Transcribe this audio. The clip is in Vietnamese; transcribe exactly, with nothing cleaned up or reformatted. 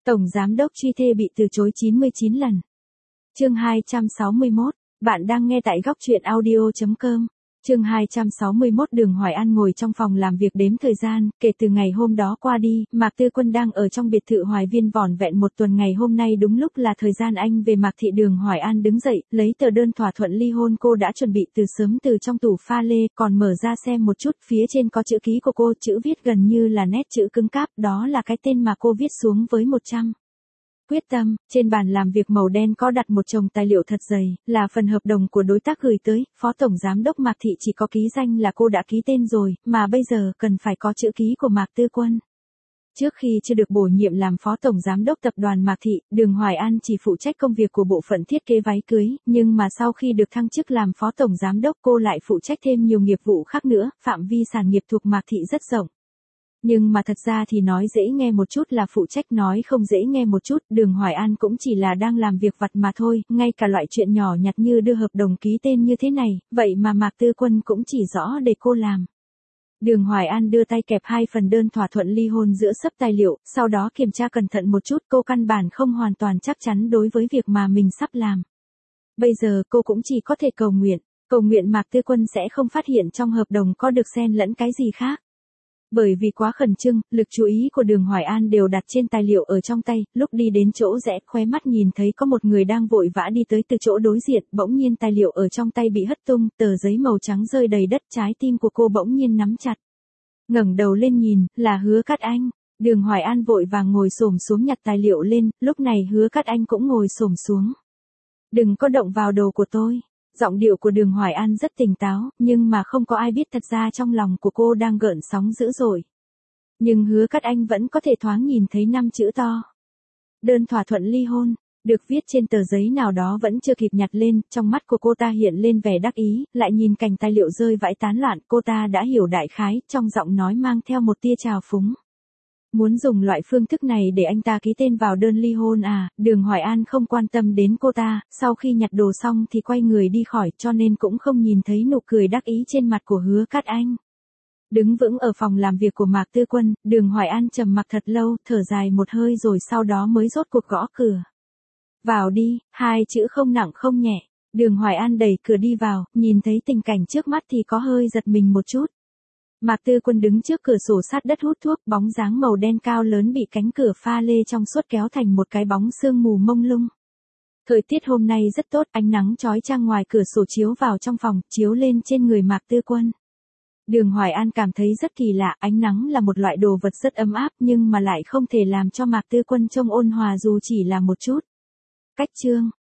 Tổng giám đốc truy thê bị từ chối chín mươi chín lần. Chương hai trăm sáu mươi mốt, bạn đang nghe tại góc truyện audio chấm com. Chương hai trăm sáu mươi mốt Đường Hoài An ngồi trong phòng làm việc đếm thời gian, kể từ ngày hôm đó qua đi, Mạc Tư Quân đang ở trong biệt thự Hoài Viên vỏn vẹn một tuần ngày hôm nay đúng lúc là thời gian anh về Mạc Thị. Đường Hoài An đứng dậy, lấy tờ đơn thỏa thuận ly hôn cô đã chuẩn bị từ sớm từ trong tủ pha lê, còn mở ra xem một chút, phía trên có chữ ký của cô, chữ viết gần như là nét chữ cứng cáp, đó là cái tên mà cô viết xuống với một trăm quyết tâm. Trên bàn làm việc màu đen có đặt một chồng tài liệu thật dày, là phần hợp đồng của đối tác gửi tới, Phó Tổng Giám đốc Mạc Thị chỉ có ký danh là cô đã ký tên rồi, mà bây giờ cần phải có chữ ký của Mạc Tư Quân. Trước khi chưa được bổ nhiệm làm Phó Tổng Giám đốc tập đoàn Mạc Thị, Đường Hoài An chỉ phụ trách công việc của bộ phận thiết kế váy cưới, nhưng mà sau khi được thăng chức làm Phó Tổng Giám đốc cô lại phụ trách thêm nhiều nghiệp vụ khác nữa, phạm vi sản nghiệp thuộc Mạc Thị rất rộng. Nhưng mà thật ra thì nói dễ nghe một chút là phụ trách, nói không dễ nghe một chút, Đường Hoài An cũng chỉ là đang làm việc vặt mà thôi, ngay cả loại chuyện nhỏ nhặt như đưa hợp đồng ký tên như thế này, vậy mà Mạc Tư Quân cũng chỉ rõ để cô làm. Đường Hoài An đưa tay kẹp hai phần đơn thỏa thuận ly hôn giữa xấp tài liệu, sau đó kiểm tra cẩn thận một chút, cô căn bản không hoàn toàn chắc chắn đối với việc mà mình sắp làm. Bây giờ cô cũng chỉ có thể cầu nguyện, cầu nguyện Mạc Tư Quân sẽ không phát hiện trong hợp đồng có được xen lẫn cái gì khác. Bởi vì quá khẩn trương, lực chú ý của Đường Hoài An đều đặt trên tài liệu ở trong tay, lúc đi đến chỗ rẽ, khóe mắt nhìn thấy có một người đang vội vã đi tới từ chỗ đối diện, bỗng nhiên tài liệu ở trong tay bị hất tung, tờ giấy màu trắng rơi đầy đất, trái tim của cô bỗng nhiên nắm chặt. Ngẩng đầu lên nhìn, là Hứa Cát Anh. Đường Hoài An vội vàng ngồi xổm xuống nhặt tài liệu lên, lúc này Hứa Cát Anh cũng ngồi xổm xuống. Đừng có động vào đồ của tôi. Giọng điệu của Đường Hoài An rất tỉnh táo, nhưng mà không có ai biết thật ra trong lòng của cô đang gợn sóng dữ dội. Nhưng Hứa Cát Anh vẫn có thể thoáng nhìn thấy năm chữ to. Đơn thỏa thuận ly hôn, được viết trên tờ giấy nào đó vẫn chưa kịp nhặt lên, trong mắt của cô ta hiện lên vẻ đắc ý, lại nhìn cành tài liệu rơi vãi tán loạn, cô ta đã hiểu đại khái, trong giọng nói mang theo một tia trào phúng. Muốn dùng loại phương thức này để anh ta ký tên vào đơn ly hôn à? Đường Hoài An không quan tâm đến cô ta, sau khi nhặt đồ xong thì quay người đi khỏi, cho nên cũng không nhìn thấy nụ cười đắc ý trên mặt của Hứa Cát Anh. Đứng vững ở phòng làm việc của Mạc Tư Quân, Đường Hoài An trầm mặc thật lâu, thở dài một hơi rồi sau đó mới rốt cuộc gõ cửa. Vào đi, hai chữ không nặng không nhẹ. Đường Hoài An đẩy cửa đi vào, nhìn thấy tình cảnh trước mắt thì có hơi giật mình một chút. Mạc Tư Quân đứng trước cửa sổ sát đất hút thuốc, bóng dáng màu đen cao lớn bị cánh cửa pha lê trong suốt kéo thành một cái bóng sương mù mông lung. Thời tiết hôm nay rất tốt, ánh nắng chói chang ngoài cửa sổ chiếu vào trong phòng, chiếu lên trên người Mạc Tư Quân. Đường Hoài An cảm thấy rất kỳ lạ, ánh nắng là một loại đồ vật rất ấm áp nhưng mà lại không thể làm cho Mạc Tư Quân trông ôn hòa dù chỉ là một chút. Cách chương,